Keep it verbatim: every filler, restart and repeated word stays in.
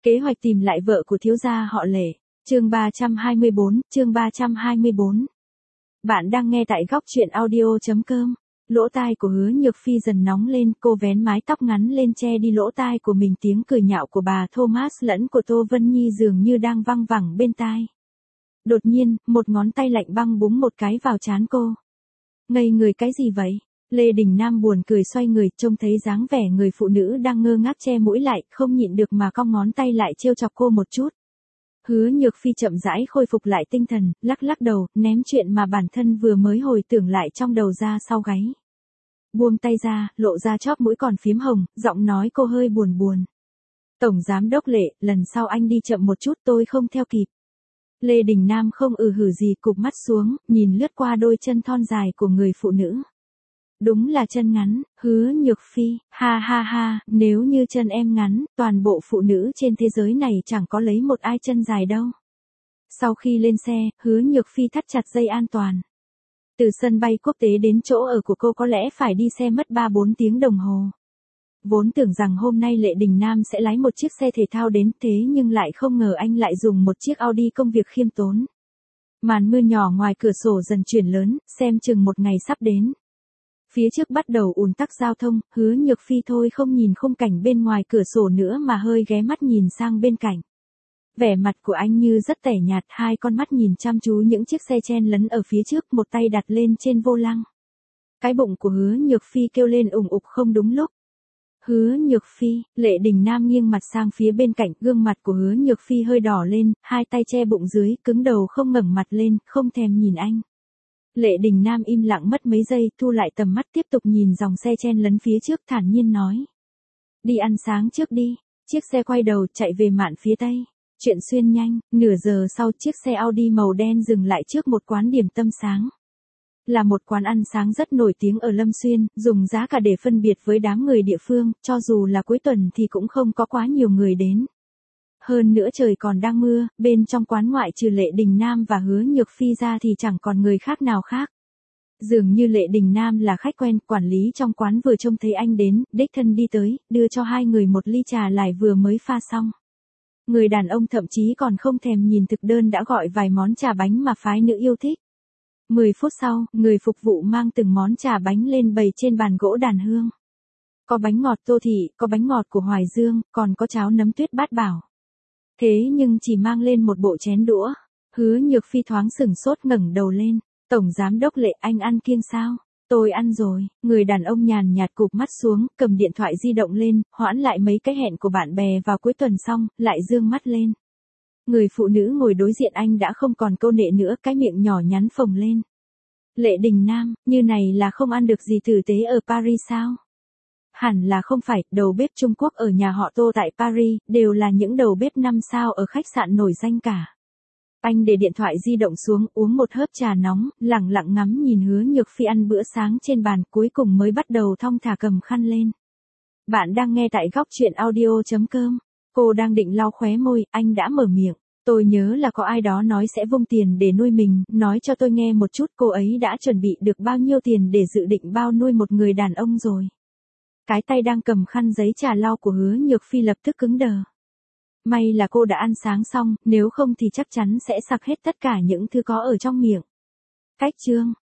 Kế hoạch tìm lại vợ của thiếu gia họ Lệ. Chương ba trăm hai mươi bốn, chương ba trăm hai mươi bốn. Bạn đang nghe tại góc truyện audio chấm com. Lỗ tai của Hứa Nhược Phi dần nóng lên, cô vén mái tóc ngắn lên che đi lỗ tai của mình, tiếng cười nhạo của bà Thomas lẫn của Tô Vân Nhi dường như đang văng vẳng bên tai. Đột nhiên, một ngón tay lạnh băng búng một cái vào trán cô. Ngây người cái gì vậy? Lê Đình Nam buồn cười xoay người, trông thấy dáng vẻ người phụ nữ đang ngơ ngác che mũi lại, không nhịn được mà cong ngón tay lại trêu chọc cô một chút. Hứa Nhược Phi chậm rãi khôi phục lại tinh thần, lắc lắc đầu, ném chuyện mà bản thân vừa mới hồi tưởng lại trong đầu ra sau gáy. Buông tay ra, lộ ra chóp mũi còn phím hồng, giọng nói cô hơi buồn buồn. Tổng giám đốc Lệ, lần sau anh đi chậm một chút, tôi không theo kịp. Lê Đình Nam không ừ hử gì, cụp mắt xuống, nhìn lướt qua đôi chân thon dài của người phụ nữ. Đúng là chân ngắn. Hứa Nhược Phi, ha ha ha, nếu như chân em ngắn, toàn bộ phụ nữ trên thế giới này chẳng có lấy một ai chân dài đâu. Sau khi lên xe, Hứa Nhược Phi thắt chặt dây an toàn. Từ sân bay quốc tế đến chỗ ở của cô có lẽ phải đi xe mất ba bốn tiếng đồng hồ. Vốn tưởng rằng hôm nay Lệ Đình Nam sẽ lái một chiếc xe thể thao đến, thế nhưng lại không ngờ anh lại dùng một chiếc Audi công việc khiêm tốn. Màn mưa nhỏ ngoài cửa sổ dần chuyển lớn, xem chừng một ngày sắp đến. Phía trước bắt đầu ùn tắc giao thông, Hứa Nhược Phi thôi không nhìn khung cảnh bên ngoài cửa sổ nữa mà hơi ghé mắt nhìn sang bên cạnh. Vẻ mặt của anh như rất tẻ nhạt, hai con mắt nhìn chăm chú những chiếc xe chen lấn ở phía trước, một tay đặt lên trên vô lăng. Cái bụng của Hứa Nhược Phi kêu lên ủng ục không đúng lúc. Hứa Nhược Phi, Lệ Đình Nam nghiêng mặt sang phía bên cạnh, gương mặt của Hứa Nhược Phi hơi đỏ lên, hai tay che bụng dưới, cứng đầu không ngẩng mặt lên, không thèm nhìn anh. Lệ Đình Nam im lặng mất mấy giây, thu lại tầm mắt tiếp tục nhìn dòng xe chen lấn phía trước, thản nhiên nói. Đi ăn sáng trước đi. Chiếc xe quay đầu chạy về mạn phía tây. Chuyện xuyên nhanh, nửa giờ sau chiếc xe Audi màu đen dừng lại trước một quán điểm tâm sáng. Là một quán ăn sáng rất nổi tiếng ở Lâm Xuyên, dùng giá cả để phân biệt với đám người địa phương, cho dù là cuối tuần thì cũng không có quá nhiều người đến. Hơn nữa trời còn đang mưa, bên trong quán ngoại trừ Lệ Đình Nam và Hứa Nhược Phi ra thì chẳng còn người khác nào khác. Dường như Lệ Đình Nam là khách quen, quản lý trong quán vừa trông thấy anh đến, đích thân đi tới, đưa cho hai người một ly trà lại vừa mới pha xong. Người đàn ông thậm chí còn không thèm nhìn thực đơn đã gọi vài món trà bánh mà phái nữ yêu thích. Mười phút sau, người phục vụ mang từng món trà bánh lên bày trên bàn gỗ đàn hương. Có bánh ngọt Tô Thị, có bánh ngọt của Hoài Dương, còn có cháo nấm tuyết Bát Bảo. Thế nhưng chỉ mang lên một bộ chén đũa. Hứa Nhược Phi thoáng sửng sốt ngẩng đầu lên. Tổng giám đốc Lệ, anh ăn kiêng sao? Tôi ăn rồi. Người đàn ông nhàn nhạt cụp mắt xuống, cầm điện thoại di động lên, hoãn lại mấy cái hẹn của bạn bè vào cuối tuần xong, lại dương mắt lên. Người phụ nữ ngồi đối diện anh đã không còn câu nệ nữa, cái miệng nhỏ nhắn phồng lên. Lệ Đình Nam, như này là không ăn được gì tử tế ở Paris sao? Hẳn là không phải, đầu bếp Trung Quốc ở nhà họ Tô tại Paris, đều là những đầu bếp năm sao ở khách sạn nổi danh cả. Anh để điện thoại di động xuống, uống một hớp trà nóng, lặng lặng ngắm nhìn Hứa Nhược Phi ăn bữa sáng trên bàn, cuối cùng mới bắt đầu thong thả cầm khăn lên. Bạn đang nghe tại góc truyện audio chấm com. Cô đang định lau khóe môi, anh đã mở miệng. Tôi nhớ là có ai đó nói sẽ vung tiền để nuôi mình, nói cho tôi nghe một chút cô ấy đã chuẩn bị được bao nhiêu tiền để dự định bao nuôi một người đàn ông rồi. Cái tay đang cầm khăn giấy trà lau của Hứa Nhược Phi lập tức cứng đờ. May là cô đã ăn sáng xong, nếu không thì chắc chắn sẽ sặc hết tất cả những thứ có ở trong miệng. Cách chương,